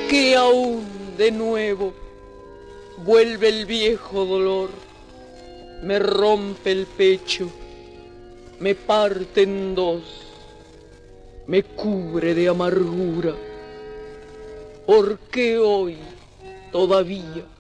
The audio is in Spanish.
qué aún de nuevo vuelve el viejo dolor? Me rompe el pecho, me parte en dos, me cubre de amargura. ¿Por qué hoy todavía